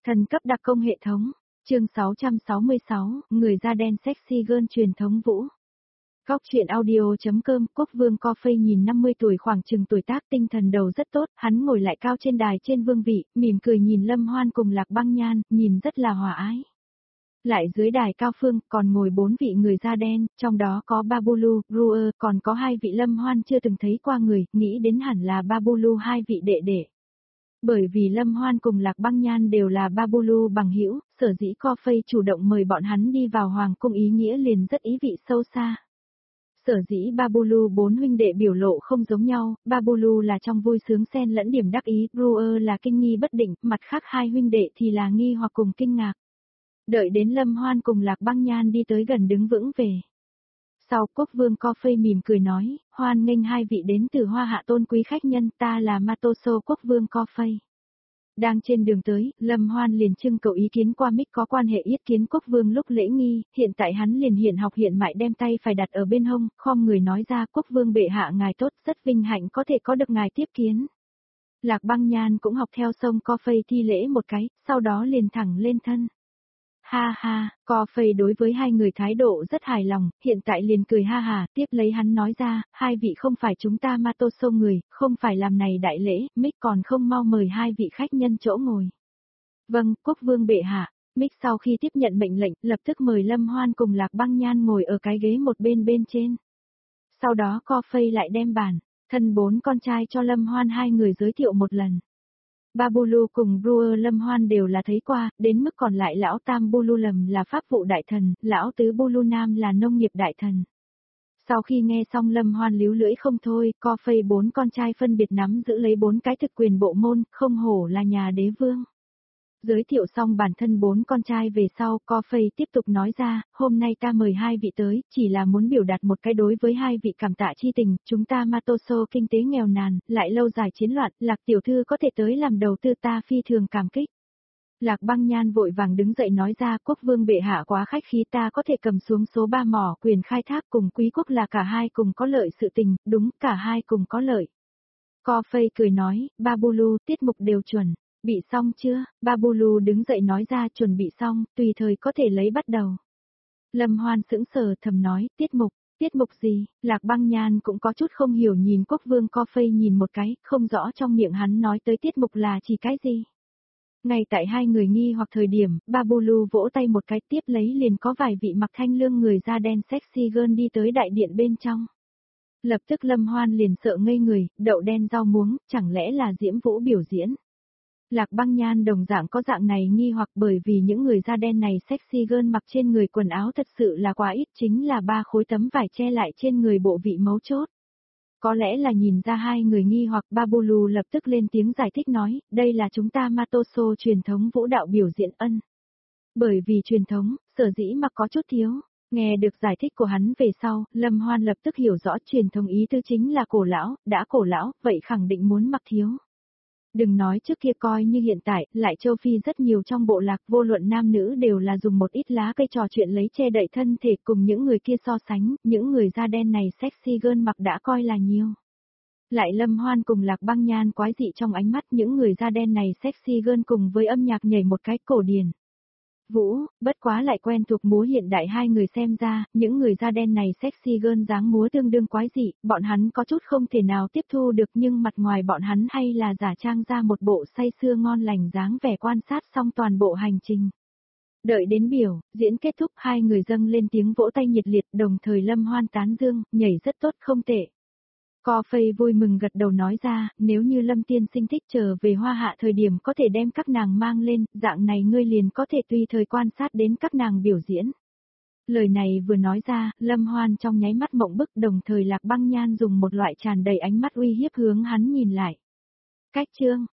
Thần cấp đặc công hệ thống. Chương 666, người da đen sexy girl truyền thống vũ. Góc truyện audio.com. Quốc vương Coffey nhìn 50 tuổi, khoảng chừng tuổi tác, tinh thần đầu rất tốt, hắn ngồi lại cao trên đài trên vương vị, mỉm cười nhìn Lâm Hoan cùng Lạc Băng Nhan, nhìn rất là hòa ái. Lại dưới đài cao phương, còn ngồi 4 vị người da đen, trong đó có Babulu, Brewer, còn có 2 vị Lâm Hoan chưa từng thấy qua người, nghĩ đến hẳn là Babulu 2 vị đệ đệ. Bởi vì Lâm Hoan cùng Lạc Băng Nhan đều là Babulu bằng hữu, sở dĩ Coffey chủ động mời bọn hắn đi vào hoàng cung ý nghĩa liền rất ý vị sâu xa. Sở dĩ Babulu 4 huynh đệ biểu lộ không giống nhau, Babulu là trong vui sướng xen lẫn điểm đắc ý, Brewer là kinh nghi bất định, mặt khác 2 huynh đệ thì là nghi hoặc cùng kinh ngạc. Đợi đến Lâm Hoan cùng Lạc Băng Nhan đi tới gần đứng vững về. Sau, quốc vương Coffey mỉm cười nói, hoan nghênh 2 vị đến từ Hoa Hạ tôn quý khách nhân, ta là Matoso quốc vương Coffey. Đang trên đường tới, Lâm Hoan liền trưng cầu ý kiến qua mic có quan hệ yết kiến quốc vương lúc lễ nghi, hiện tại hắn liền hiện học hiện mại đem tay phải đặt ở bên hông, khom người nói ra quốc vương bệ hạ ngài tốt, rất vinh hạnh có thể có được ngài tiếp kiến. Lạc Băng Nhan cũng học theo sông Coffey thi lễ một cái, sau đó liền thẳng lên thân. Ha ha, Coffey đối với 2 người thái độ rất hài lòng, hiện tại liền cười ha hà, tiếp lấy hắn nói ra, 2 vị không phải chúng ta Matoso người, không phải làm này đại lễ, Mick còn không mau mời 2 vị khách nhân chỗ ngồi. Vâng, quốc vương bệ hạ. Mick sau khi tiếp nhận mệnh lệnh, lập tức mời Lâm Hoan cùng Lạc Băng Nhan ngồi ở cái ghế một bên bên trên. Sau đó Coffey lại đem bản thân 4 con trai cho Lâm Hoan 2 người giới thiệu một lần. Babulu cùng Brewer Lâm Hoan đều là thấy qua, đến mức còn lại lão tam Bulu Lầm là pháp vụ đại thần, lão tứ Bulu Nam là nông nghiệp đại thần. Sau khi nghe xong Lâm Hoan líu lưỡi không thôi, Coffey 4 con trai phân biệt nắm giữ lấy 4 cái thực quyền bộ môn, không hổ là nhà đế vương. Giới thiệu xong bản thân 4 con trai về sau, Coffey tiếp tục nói ra, hôm nay ta mời 2 vị tới, chỉ là muốn biểu đạt một cái đối với 2 vị cảm tạ chi tình, chúng ta Matoso kinh tế nghèo nàn, lại lâu dài chiến loạn, Lạc tiểu thư có thể tới làm đầu tư ta phi thường cảm kích. Lạc Băng Nhan vội vàng đứng dậy nói ra, quốc vương bệ hạ quá khách khí, ta có thể cầm xuống số 3 mỏ quyền khai thác cùng quý quốc là cả hai cùng có lợi sự tình, đúng, cả hai cùng có lợi. Coffey cười nói, Babulu, tiết mục đều chuẩn. Bị xong chưa? Babulu đứng dậy nói ra chuẩn bị xong, tùy thời có thể lấy bắt đầu. Lâm Hoan sững sờ thầm nói, tiết mục gì? Lạc Băng Nhan cũng có chút không hiểu nhìn quốc vương Coffey nhìn một cái, không rõ trong miệng hắn nói tới tiết mục là chỉ cái gì. Ngay tại 2 người nghi hoặc thời điểm, Babulu vỗ tay một cái tiếp lấy liền có vài vị mặc thanh lương người da đen sexy girl đi tới đại điện bên trong. Lập tức Lâm Hoan liền sợ ngây người, đậu đen rau muống, chẳng lẽ là diễm vũ biểu diễn. Lạc Băng Nhan đồng dạng có dạng này nghi hoặc bởi vì những người da đen này sexy girl mặc trên người quần áo thật sự là quá ít, chính là 3 khối tấm vải che lại trên người bộ vị mấu chốt. Có lẽ là nhìn ra 2 người nghi hoặc, Babulu lập tức lên tiếng giải thích nói, đây là chúng ta Matoso truyền thống vũ đạo biểu diễn ân. Bởi vì truyền thống, sở dĩ mà có chút thiếu. Nghe được giải thích của hắn về sau, Lâm Hoan lập tức hiểu rõ truyền thống ý tứ chính là cổ lão, đã cổ lão, vậy khẳng định muốn mặc thiếu. Đừng nói trước kia coi như hiện tại, lại châu Phi rất nhiều trong bộ lạc vô luận nam nữ đều là dùng một ít lá cây trò chuyện lấy che đậy thân thể cùng những người kia so sánh, những người da đen này sexy girl mặc đã coi là nhiều. Lại Lâm Hoan cùng Lạc Băng Nhan quái dị trong ánh mắt những người da đen này sexy girl cùng với âm nhạc nhảy một cái cổ điển. Vũ, bất quá lại quen thuộc múa hiện đại 2 người xem ra, những người da đen này sexy girl dáng múa tương đương quái dị, bọn hắn có chút không thể nào tiếp thu được nhưng mặt ngoài bọn hắn hay là giả trang ra một bộ say sưa ngon lành dáng vẻ quan sát xong toàn bộ hành trình. Đợi đến biểu, diễn kết thúc 2 người dâng lên tiếng vỗ tay nhiệt liệt đồng thời Lâm Hoan tán dương, nhảy rất tốt không tệ. Coffey vui mừng gật đầu nói ra, nếu như Lâm tiên sinh thích trở về Hoa Hạ thời điểm có thể đem các nàng mang lên, dạng này ngươi liền có thể tùy thời quan sát đến các nàng biểu diễn. Lời này vừa nói ra, Lâm Hoan trong nháy mắt mộng bức đồng thời Lạc Băng Nhan dùng một loại tràn đầy ánh mắt uy hiếp hướng hắn nhìn lại. Cách chương,